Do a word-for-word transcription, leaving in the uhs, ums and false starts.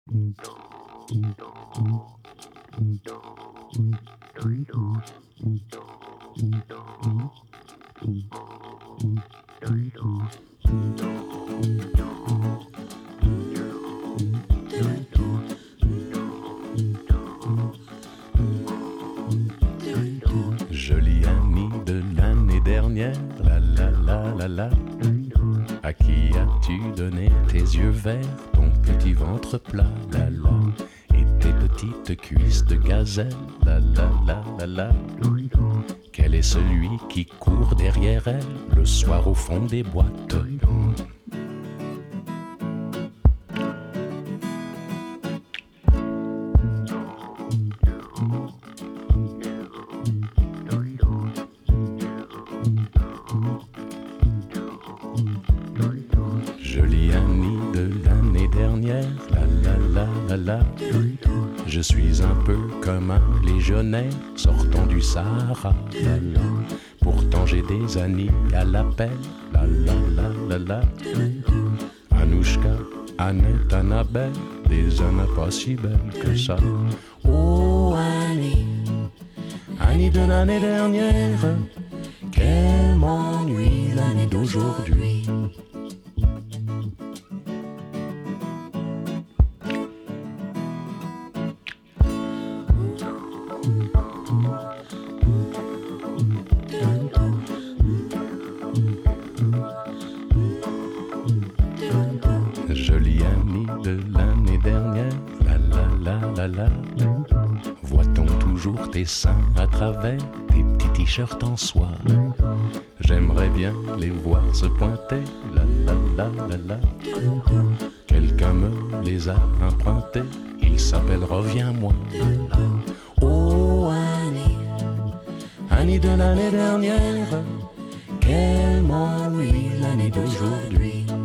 Joli ami de l'année dernière, la la la la la. À qui as-tu donné tes yeux verts, ton petit ventre plat, la la, et tes petites cuisses de gazelle, la la la la la. Quel est celui qui court derrière elle le soir au fond des boîtes? Joli ami de l'année dernière, la la la la la. Je suis un peu comme un légionnaire sortant du Sahara, la la. Pourtant j'ai des amis à l'appel, la la la la la. Anouchka, Annette, Annabelle, des Anna pas si belles que ça. Oh Annie, Annie de l'année dernière, quel m'ennuie l'année d'aujourd'hui. Joli ami de l'année dernière, la la la la la. Voit-on toujours tes seins à travers tes petits t-shirts en soie? J'aimerais bien les voir se pointer, la la la la la. Quelqu'un me les a empruntés, il s'appelle Reviens-moi. Oh Annie, Annie de l'année dernière, quel m'ennuie l'année d'aujourd'hui.